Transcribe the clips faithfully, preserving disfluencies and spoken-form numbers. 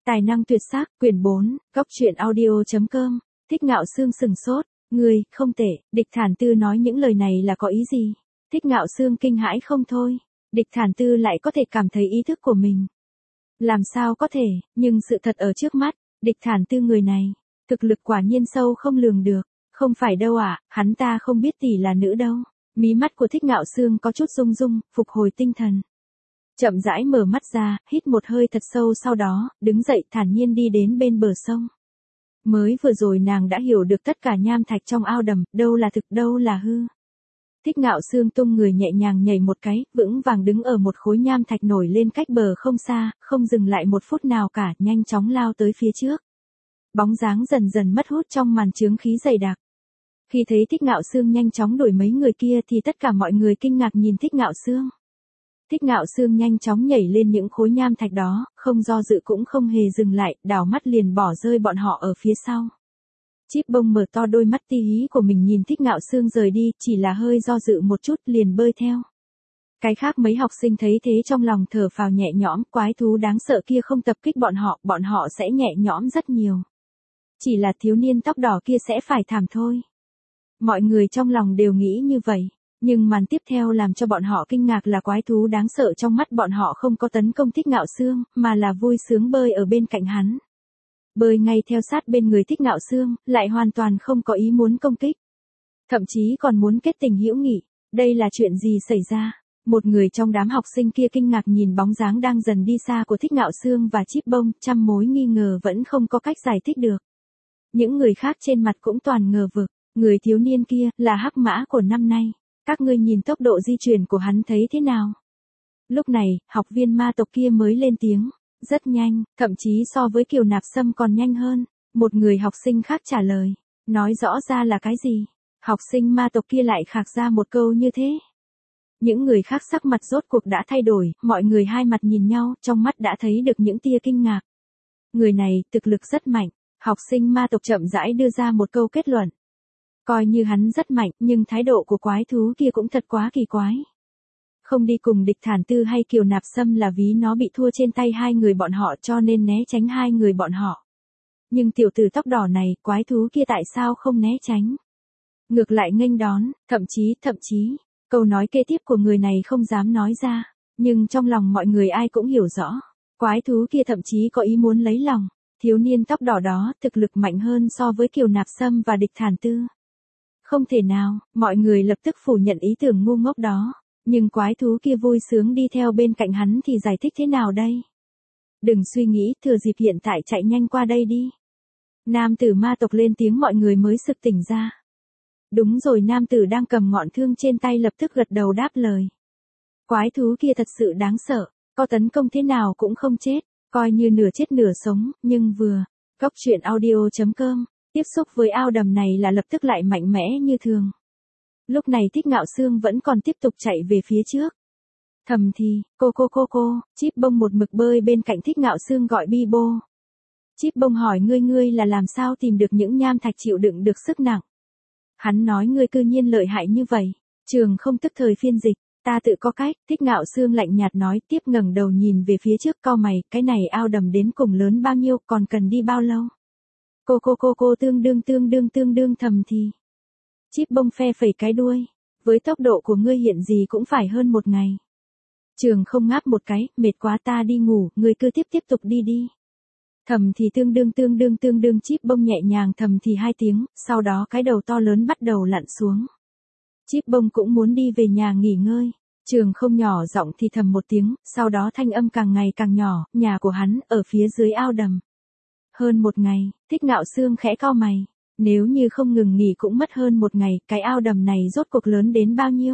Tài năng tuyệt sắc, quyển bốn, góc truyện audio chấm com, Thích Ngạo Sương sừng sốt, ngươi, không tệ, Địch Thản Tư nói những lời này là có ý gì? Thích Ngạo Sương kinh hãi không thôi, Địch Thản Tư lại có thể cảm thấy ý thức của mình. Làm sao có thể, nhưng sự thật ở trước mắt, Địch Thản Tư người này, thực lực quả nhiên sâu không lường được, không phải đâu ạ, à, hắn ta không biết tỷ là nữ đâu. Mí mắt của Thích Ngạo Sương có chút rung rung, phục hồi tinh thần. Chậm rãi mở mắt ra, hít một hơi thật sâu sau đó, đứng dậy thản nhiên đi đến bên bờ sông. Mới vừa rồi nàng đã hiểu được tất cả nham thạch trong ao đầm, đâu là thực đâu là hư. Thích Ngạo Sương tung người nhẹ nhàng nhảy một cái, vững vàng đứng ở một khối nham thạch nổi lên cách bờ không xa, không dừng lại một phút nào cả, nhanh chóng lao tới phía trước. Bóng dáng dần dần mất hút trong màn chướng khí dày đặc. Khi thấy Thích Ngạo Sương nhanh chóng đuổi mấy người kia thì tất cả mọi người kinh ngạc nhìn Thích Ngạo Sương. Thích Ngạo Sương nhanh chóng nhảy lên những khối nham thạch đó, không do dự cũng không hề dừng lại, đảo mắt liền bỏ rơi bọn họ ở phía sau. Chíp Bông mở to đôi mắt ti hí của mình nhìn Thích Ngạo Sương rời đi, chỉ là hơi do dự một chút liền bơi theo. Cái khác mấy học sinh thấy thế trong lòng thở phào nhẹ nhõm, quái thú đáng sợ kia không tập kích bọn họ, bọn họ sẽ nhẹ nhõm rất nhiều. Chỉ là thiếu niên tóc đỏ kia sẽ phải thảm thôi. Mọi người trong lòng đều nghĩ như vậy. Nhưng màn tiếp theo làm cho bọn họ kinh ngạc là quái thú đáng sợ trong mắt bọn họ không có tấn công Thích Ngạo Sương, mà là vui sướng bơi ở bên cạnh hắn. Bơi ngay theo sát bên người Thích Ngạo Sương, lại hoàn toàn không có ý muốn công kích. Thậm chí còn muốn kết tình hữu nghị. Đây là chuyện gì xảy ra? Một người trong đám học sinh kia kinh ngạc nhìn bóng dáng đang dần đi xa của Thích Ngạo Sương và Chíp Bông, trăm mối nghi ngờ vẫn không có cách giải thích được. Những người khác trên mặt cũng toàn ngờ vực, người thiếu niên kia là hắc mã của năm nay. Các ngươi nhìn tốc độ di chuyển của hắn thấy thế nào? Lúc này, học viên ma tộc kia mới lên tiếng. Rất nhanh, thậm chí so với Kiều Nạp Sâm còn nhanh hơn. Một người học sinh khác trả lời. Nói rõ ra là cái gì? Học sinh ma tộc kia lại khạc ra một câu như thế. Những người khác sắc mặt rốt cuộc đã thay đổi, mọi người hai mặt nhìn nhau, trong mắt đã thấy được những tia kinh ngạc. Người này, thực lực rất mạnh. Học sinh ma tộc chậm rãi đưa ra một câu kết luận. Coi như hắn rất mạnh, nhưng thái độ của quái thú kia cũng thật quá kỳ quái. Không đi cùng Địch Thản Tư hay Kiều Nạp Sâm là ví nó bị thua trên tay hai người bọn họ cho nên né tránh hai người bọn họ. Nhưng tiểu tử tóc đỏ này, quái thú kia tại sao không né tránh? Ngược lại nghênh đón, thậm chí, thậm chí, câu nói kế tiếp của người này không dám nói ra, nhưng trong lòng mọi người ai cũng hiểu rõ. Quái thú kia thậm chí có ý muốn lấy lòng, thiếu niên tóc đỏ đó thực lực mạnh hơn so với Kiều Nạp Sâm và Địch Thản Tư. Không thể nào, mọi người lập tức phủ nhận ý tưởng ngu ngốc đó. Nhưng quái thú kia vui sướng đi theo bên cạnh hắn thì giải thích thế nào đây? Đừng suy nghĩ, thừa dịp hiện tại chạy nhanh qua đây đi. Nam tử ma tộc lên tiếng mọi người mới sực tỉnh ra. Đúng rồi, nam tử đang cầm ngọn thương trên tay lập tức gật đầu đáp lời. Quái thú kia thật sự đáng sợ, có tấn công thế nào cũng không chết, coi như nửa chết nửa sống, nhưng vừa. Góc truyện audio chấm com. Tiếp xúc với ao đầm này là lập tức lại mạnh mẽ như thường. Lúc này Thích Ngạo Sương vẫn còn tiếp tục chạy về phía trước. Thầm thì, cô cô cô cô, Chíp Bông một mực bơi bên cạnh Thích Ngạo Sương gọi bi bô. Chíp Bông hỏi ngươi ngươi là làm sao tìm được những nham thạch chịu đựng được sức nặng. Hắn nói ngươi cư nhiên lợi hại như vậy. Trường không tức thời phiên dịch, ta tự có cách. Thích Ngạo Sương lạnh nhạt nói tiếp ngẩng đầu nhìn về phía trước cau mày, cái này ao đầm đến cùng lớn bao nhiêu, còn cần đi bao lâu? Cô cô cô cô tương đương tương đương tương đương thầm thì. Chíp Bông phe phẩy cái đuôi. Với tốc độ của ngươi hiện gì cũng phải hơn một ngày. Trường không ngáp một cái, mệt quá ta đi ngủ, ngươi cứ tiếp tiếp tục đi đi. Thầm thì tương đương tương đương tương đương Chíp Bông nhẹ nhàng thầm thì hai tiếng, sau đó cái đầu to lớn bắt đầu lặn xuống. Chíp Bông cũng muốn đi về nhà nghỉ ngơi. Trường không nhỏ giọng thì thầm một tiếng, sau đó thanh âm càng ngày càng nhỏ, nhà của hắn, ở phía dưới ao đầm. Hơn một ngày, Thích Ngạo Sương khẽ cau mày. Nếu như không ngừng nghỉ cũng mất hơn một ngày, cái ao đầm này rốt cuộc lớn đến bao nhiêu?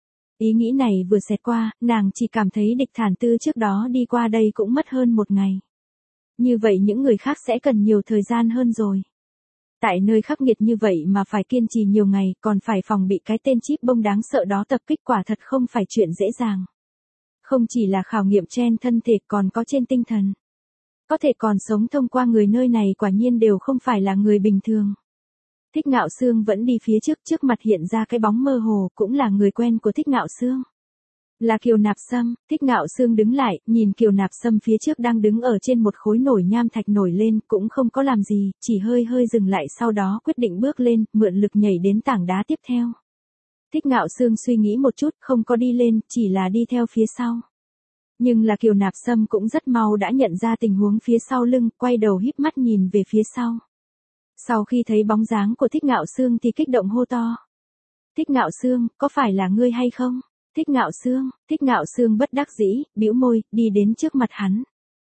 Ý nghĩ này vừa xẹt qua, nàng chỉ cảm thấy Địch Thản Tư trước đó đi qua đây cũng mất hơn một ngày. Như vậy những người khác sẽ cần nhiều thời gian hơn rồi. Tại nơi khắc nghiệt như vậy mà phải kiên trì nhiều ngày, còn phải phòng bị cái tên Chíp Bông đáng sợ đó tập kích quả thật không phải chuyện dễ dàng. Không chỉ là khảo nghiệm trên thân thể còn có trên tinh thần. Có thể còn sống thông qua người nơi này quả nhiên đều không phải là người bình thường. Thích Ngạo Sương vẫn đi phía trước, trước mặt hiện ra cái bóng mơ hồ, cũng là người quen của Thích Ngạo Sương. Là Kiều Nạp Sâm. Thích Ngạo Sương đứng lại, nhìn Kiều Nạp Sâm phía trước đang đứng ở trên một khối nổi nham thạch nổi lên, cũng không có làm gì, chỉ hơi hơi dừng lại sau đó quyết định bước lên, mượn lực nhảy đến tảng đá tiếp theo. Thích Ngạo Sương suy nghĩ một chút, không có đi lên, chỉ là đi theo phía sau. Nhưng là Kiều Nạp Sâm cũng rất mau đã nhận ra tình huống phía sau lưng, quay đầu híp mắt nhìn về phía sau. Sau khi thấy bóng dáng của Thích Ngạo Sương thì kích động hô to. Thích Ngạo Sương, có phải là ngươi hay không? Thích Ngạo Sương, Thích Ngạo Sương bất đắc dĩ, bĩu môi, đi đến trước mặt hắn.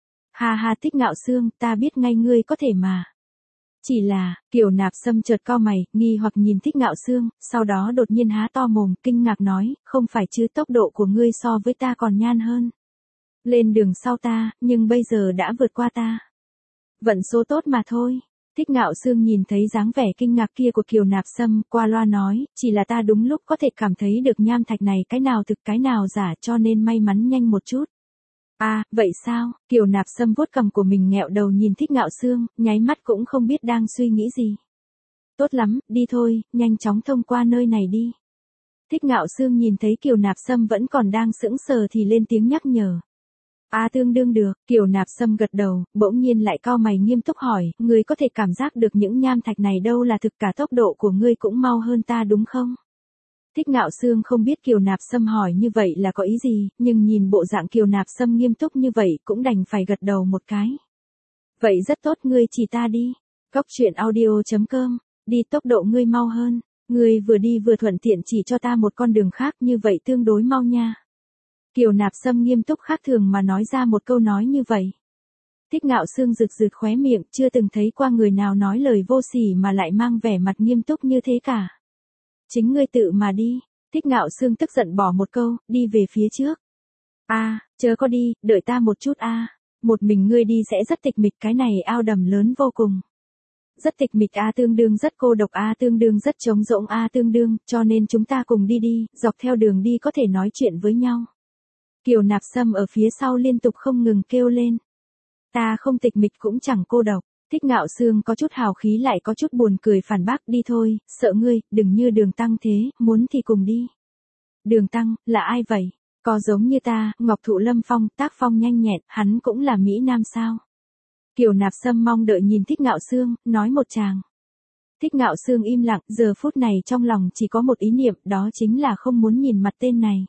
Ha ha Thích Ngạo Sương, ta biết ngay ngươi có thể mà. Chỉ là, Kiều Nạp Sâm chợt cau mày, nghi hoặc nhìn Thích Ngạo Sương, sau đó đột nhiên há to mồm, kinh ngạc nói, không phải chứ tốc độ của ngươi so với ta còn nhanh hơn. Lên đường sau ta, nhưng bây giờ đã vượt qua ta. Vận số tốt mà thôi. Thích Ngạo Sương nhìn thấy dáng vẻ kinh ngạc kia của Kiều Nạp Sâm, qua loa nói, chỉ là ta đúng lúc có thể cảm thấy được nham thạch này cái nào thực cái nào giả cho nên may mắn nhanh một chút. À, vậy sao? Kiều Nạp Sâm vuốt cằm của mình nghẹo đầu nhìn Thích Ngạo Sương, nháy mắt cũng không biết đang suy nghĩ gì. Tốt lắm, đi thôi, nhanh chóng thông qua nơi này đi. Thích Ngạo Sương nhìn thấy Kiều Nạp Sâm vẫn còn đang sững sờ thì lên tiếng nhắc nhở. À tương đương được, Kiều Nạp Sâm gật đầu, bỗng nhiên lại cau mày nghiêm túc hỏi, ngươi có thể cảm giác được những nham thạch này đâu là thực, cả tốc độ của ngươi cũng mau hơn ta đúng không? Thích Ngạo Sương không biết Kiều Nạp Sâm hỏi như vậy là có ý gì, nhưng nhìn bộ dạng Kiều Nạp Sâm nghiêm túc như vậy cũng đành phải gật đầu một cái. Vậy rất tốt, ngươi chỉ ta đi. Cóc truyện audio chấm com, đi tốc độ ngươi mau hơn, ngươi vừa đi vừa thuận tiện chỉ cho ta một con đường khác như vậy tương đối mau nha. Kiều Nạp Sâm nghiêm túc khác thường mà nói ra một câu nói như vậy. Thích Ngạo Sương rực rực khóe miệng, chưa từng thấy qua người nào nói lời vô sỉ mà lại mang vẻ mặt nghiêm túc như thế cả. Chính ngươi tự mà đi. Thích Ngạo Sương tức giận bỏ một câu, đi về phía trước. A, à, chớ có đi, đợi ta một chút a. À. Một mình ngươi đi sẽ rất tịch mịch, cái này ao đầm lớn vô cùng. Rất tịch mịch a à, tương đương rất cô độc a à, tương đương rất trống rỗng a à, tương đương, cho nên chúng ta cùng đi đi, dọc theo đường đi có thể nói chuyện với nhau. Kiều Nạp Sâm ở phía sau liên tục không ngừng kêu lên. Ta không tịch mịch cũng chẳng cô độc. Thích Ngạo Sương có chút hào khí lại có chút buồn cười phản bác, đi thôi, sợ ngươi, đừng như Đường Tăng thế, muốn thì cùng đi. Đường Tăng, là ai vậy? Có giống như ta, Ngọc Thụ Lâm Phong, tác phong nhanh nhẹn, hắn cũng là Mỹ Nam sao? Kiều Nạp Sâm mong đợi nhìn Thích Ngạo Sương, nói một tràng. Thích Ngạo Sương im lặng, giờ phút này trong lòng chỉ có một ý niệm, đó chính là không muốn nhìn mặt tên này.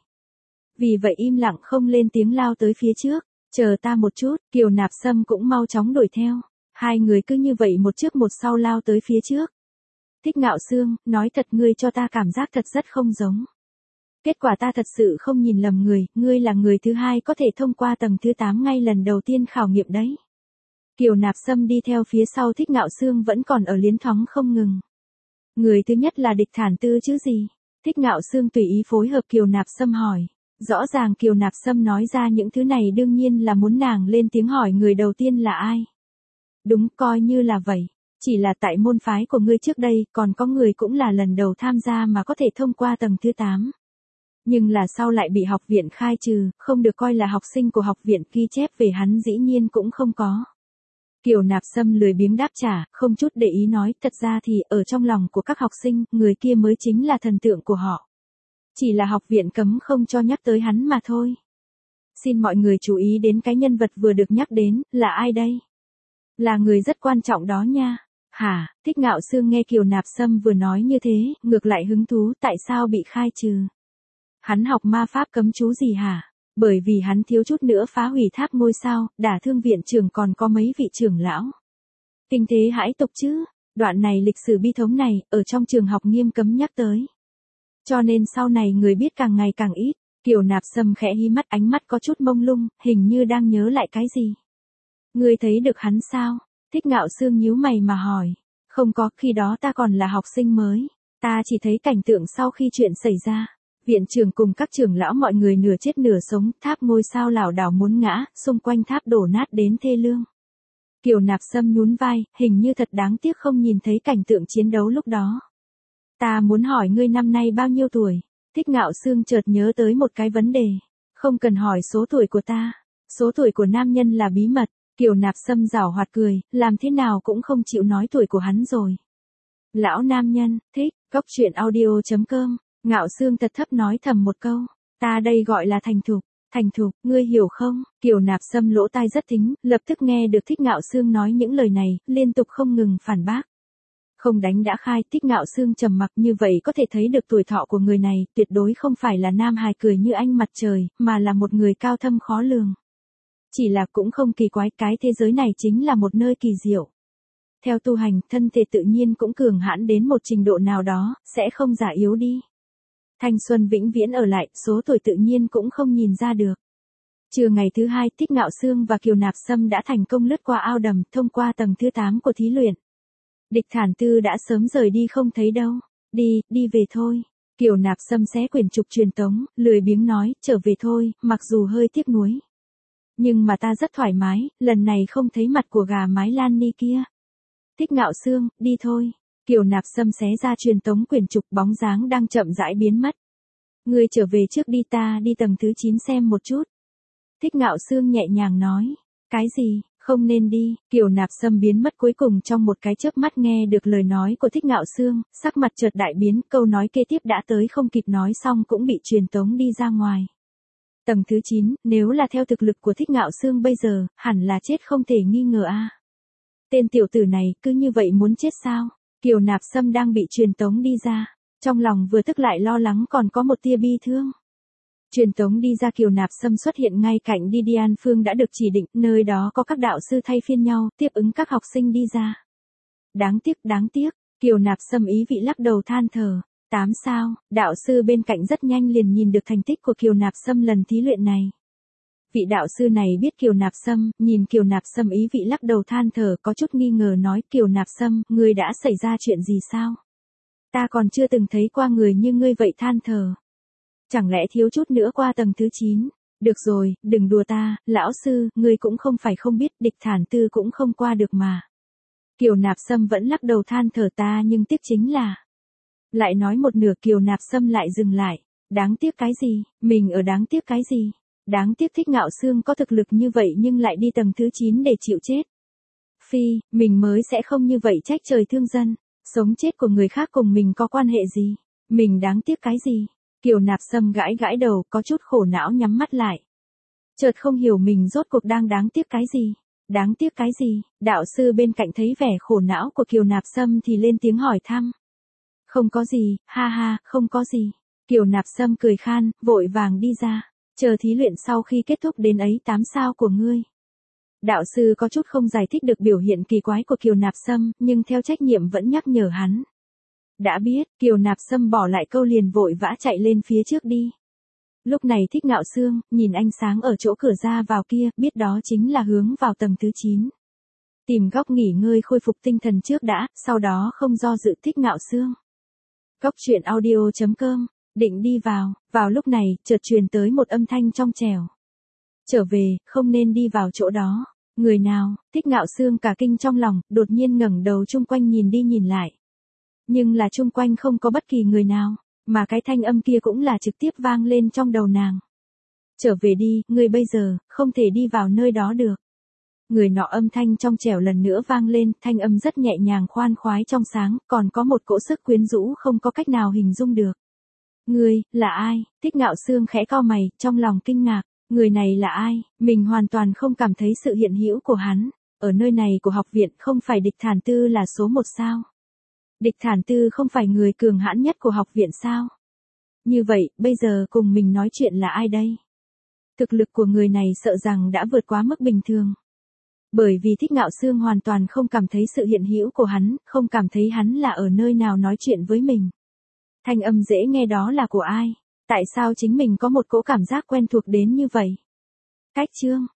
Vì vậy im lặng không lên tiếng lao tới phía trước, chờ ta một chút, Kiều Nạp Sâm cũng mau chóng đuổi theo. Hai người cứ như vậy một trước một sau lao tới phía trước. Thích Ngạo Sương, nói thật ngươi cho ta cảm giác thật rất không giống. Kết quả ta thật sự không nhìn lầm người, ngươi là người thứ hai có thể thông qua tầng thứ tám ngay lần đầu tiên khảo nghiệm đấy. Kiều Nạp Sâm đi theo phía sau Thích Ngạo Sương vẫn còn ở liến thoáng không ngừng. Người thứ nhất là Địch Thản Tư chứ gì? Thích Ngạo Sương tùy ý phối hợp Kiều Nạp Sâm hỏi. Rõ ràng Kiều Nạp Sâm nói ra những thứ này đương nhiên là muốn nàng lên tiếng hỏi người đầu tiên là ai. Đúng, coi như là vậy. Chỉ là tại môn phái của ngươi trước đây, còn có người cũng là lần đầu tham gia mà có thể thông qua tầng thứ tám. Nhưng là sau lại bị học viện khai trừ, không được coi là học sinh của học viện, ghi chép về hắn dĩ nhiên cũng không có. Kiều Nạp Sâm lười biếng đáp trả, không chút để ý nói, thật ra thì, ở trong lòng của các học sinh, người kia mới chính là thần tượng của họ. Chỉ là học viện cấm không cho nhắc tới hắn mà thôi. Xin mọi người chú ý đến cái nhân vật vừa được nhắc đến, là ai đây? Là người rất quan trọng đó nha. Hả? Thích Ngạo Sương nghe Kiều Nạp Sâm vừa nói như thế, ngược lại hứng thú, tại sao bị khai trừ? Hắn học ma pháp cấm chú gì hả? Bởi vì hắn thiếu chút nữa phá hủy tháp ngôi sao, đả thương viện trưởng còn có mấy vị trưởng lão. Kinh thế hãi tục chứ, đoạn này lịch sử bi thống này, ở trong trường học nghiêm cấm nhắc tới. Cho nên sau này người biết càng ngày càng ít. Kiều Nạp Sâm khẽ hí mắt, ánh mắt có chút mông lung, hình như đang nhớ lại cái gì. Ngươi thấy được hắn sao? Thích Ngạo Sương nhíu mày mà hỏi. Không có, khi đó ta còn là học sinh mới. Ta chỉ thấy cảnh tượng sau khi chuyện xảy ra. Viện trưởng cùng các trưởng lão mọi người nửa chết nửa sống, tháp ngôi sao lảo đảo muốn ngã, xung quanh tháp đổ nát đến thê lương. Kiều Nạp Sâm nhún vai, hình như thật đáng tiếc không nhìn thấy cảnh tượng chiến đấu lúc đó. Ta muốn hỏi ngươi năm nay bao nhiêu tuổi? Thích Ngạo Sương chợt nhớ tới một cái vấn đề. Không cần hỏi số tuổi của ta. Số tuổi của nam nhân là bí mật. Kiều Nạp Sâm giảo hoạt cười, làm thế nào cũng không chịu nói tuổi của hắn rồi. Lão nam nhân, thích, cóc truyện audio chấm com. Ngạo Sương thật thấp nói thầm một câu. Ta đây gọi là thành thục, thành thục, ngươi hiểu không? Kiều Nạp Sâm lỗ tai rất thính, lập tức nghe được Thích Ngạo Sương nói những lời này, liên tục không ngừng phản bác. Không đánh đã khai, Thích Ngạo Sương trầm mặc như vậy có thể thấy được tuổi thọ của người này, tuyệt đối không phải là nam hài cười như ánh mặt trời, mà là một người cao thâm khó lường. Chỉ là cũng không kỳ quái, cái thế giới này chính là một nơi kỳ diệu. Theo tu hành, thân thể tự nhiên cũng cường hãn đến một trình độ nào đó, sẽ không già yếu đi. Thanh xuân vĩnh viễn ở lại, số tuổi tự nhiên cũng không nhìn ra được. Trưa ngày thứ hai, Thích Ngạo Sương và Kiều Nạp Sâm đã thành công lướt qua ao đầm, thông qua tầng thứ tám của thí luyện. Địch Thản Tư đã sớm rời đi không thấy đâu. Đi, đi về thôi. Kiều Nạp Sâm xé quyển trục truyền tống, lười biếng nói, trở về thôi, mặc dù hơi tiếc nuối. Nhưng mà ta rất thoải mái, lần này không thấy mặt của gà mái Lan Ni kia. Thích Ngạo Sương, đi thôi. Kiều Nạp Sâm xé ra truyền tống quyển trục, bóng dáng đang chậm rãi biến mất. Ngươi trở về trước đi, ta đi tầng thứ chín xem một chút. Thích Ngạo Sương nhẹ nhàng nói. Cái gì, không nên đi. Kiều Nạp Sâm biến mất cuối cùng trong một cái chớp mắt, nghe được lời nói của Thích Ngạo Sương, sắc mặt chợt đại biến, câu nói kế tiếp đã tới không kịp nói xong cũng bị truyền tống đi ra ngoài. Tầng thứ chín, nếu là theo thực lực của Thích Ngạo Sương bây giờ, hẳn là chết không thể nghi ngờ a. Tên tiểu tử này, cứ như vậy muốn chết sao? Kiều Nạp Sâm đang bị truyền tống đi ra, trong lòng vừa tức lại lo lắng còn có một tia bi thương. Truyền tống đi ra, Kiều Nạp Sâm xuất hiện ngay cạnh Đi Dian Phương đã được chỉ định, nơi đó có các đạo sư thay phiên nhau, tiếp ứng các học sinh đi ra. Đáng tiếc, đáng tiếc, Kiều Nạp Sâm ý vị lắc đầu than thở. Tám sao, đạo sư bên cạnh rất nhanh liền nhìn được thành tích của Kiều Nạp Sâm lần thí luyện này. Vị đạo sư này biết Kiều Nạp Sâm, nhìn Kiều Nạp Sâm ý vị lắc đầu than thở, có chút nghi ngờ nói, Kiều Nạp Sâm, ngươi đã xảy ra chuyện gì sao? Ta còn chưa từng thấy qua người như ngươi vậy, than thở. Chẳng lẽ thiếu chút nữa qua tầng thứ chín? Được rồi, đừng đùa ta, lão sư, ngươi cũng không phải không biết, Địch Thản Tư cũng không qua được mà. Kiều Nạp Sâm vẫn lắc đầu than thở, ta nhưng tiếc chính là... Lại nói một nửa, Kiều Nạp Sâm lại dừng lại. Đáng tiếc cái gì, mình ở đáng tiếc cái gì? Đáng tiếc Thích Ngạo Sương có thực lực như vậy nhưng lại đi tầng thứ chín để chịu chết. Phi, mình mới sẽ không như vậy trách trời thương dân. Sống chết của người khác cùng mình có quan hệ gì? Mình đáng tiếc cái gì? Kiều Nạp Sâm gãi gãi đầu, có chút khổ não nhắm mắt lại. Chợt không hiểu mình rốt cuộc đang đáng tiếc cái gì? Đáng tiếc cái gì? Đạo sư bên cạnh thấy vẻ khổ não của Kiều Nạp Sâm thì lên tiếng hỏi thăm. Không có gì, ha ha, không có gì. Kiều Nạp Sâm cười khan, vội vàng đi ra. Chờ thí luyện sau khi kết thúc đến ấy tám sao của ngươi. Đạo sư có chút không giải thích được biểu hiện kỳ quái của Kiều Nạp Sâm, nhưng theo trách nhiệm vẫn nhắc nhở hắn. Đã biết, Kiều Nạp Sâm bỏ lại câu liền vội vã chạy lên phía trước đi. Lúc này Thích Ngạo Sương, nhìn ánh sáng ở chỗ cửa ra vào kia, biết đó chính là hướng vào tầng thứ chín. Tìm góc nghỉ ngơi khôi phục tinh thần trước đã, sau đó không do dự. Thích Ngạo Sương. Góc truyện audio chấm com, định đi vào, vào lúc này, chợt truyền tới một âm thanh trong trẻo. Trở về, không nên đi vào chỗ đó. Người nào? Thích Ngạo Sương cả kinh trong lòng, đột nhiên ngẩng đầu chung quanh nhìn đi nhìn lại. Nhưng là chung quanh không có bất kỳ người nào, mà cái thanh âm kia cũng là trực tiếp vang lên trong đầu nàng. Trở về đi, ngươi bây giờ, không thể đi vào nơi đó được. Người nọ âm thanh trong trẻo lần nữa vang lên, thanh âm rất nhẹ nhàng khoan khoái trong sáng, còn có một cỗ sức quyến rũ không có cách nào hình dung được. Ngươi, là ai? Thích Ngạo Sương khẽ cau mày, trong lòng kinh ngạc, người này là ai? Mình hoàn toàn không cảm thấy sự hiện hữu của hắn. Ở nơi này của học viện không phải Địch Thản Tư là số một sao? Địch Thản Tư không phải người cường hãn nhất của học viện sao? Như vậy, bây giờ cùng mình nói chuyện là ai đây? Thực lực của người này sợ rằng đã vượt quá mức bình thường. Bởi vì Thích Ngạo Sương hoàn toàn không cảm thấy sự hiện hữu của hắn, không cảm thấy hắn là ở nơi nào nói chuyện với mình. Thanh âm dễ nghe đó là của ai? Tại sao chính mình có một cỗ cảm giác quen thuộc đến như vậy? Cách chương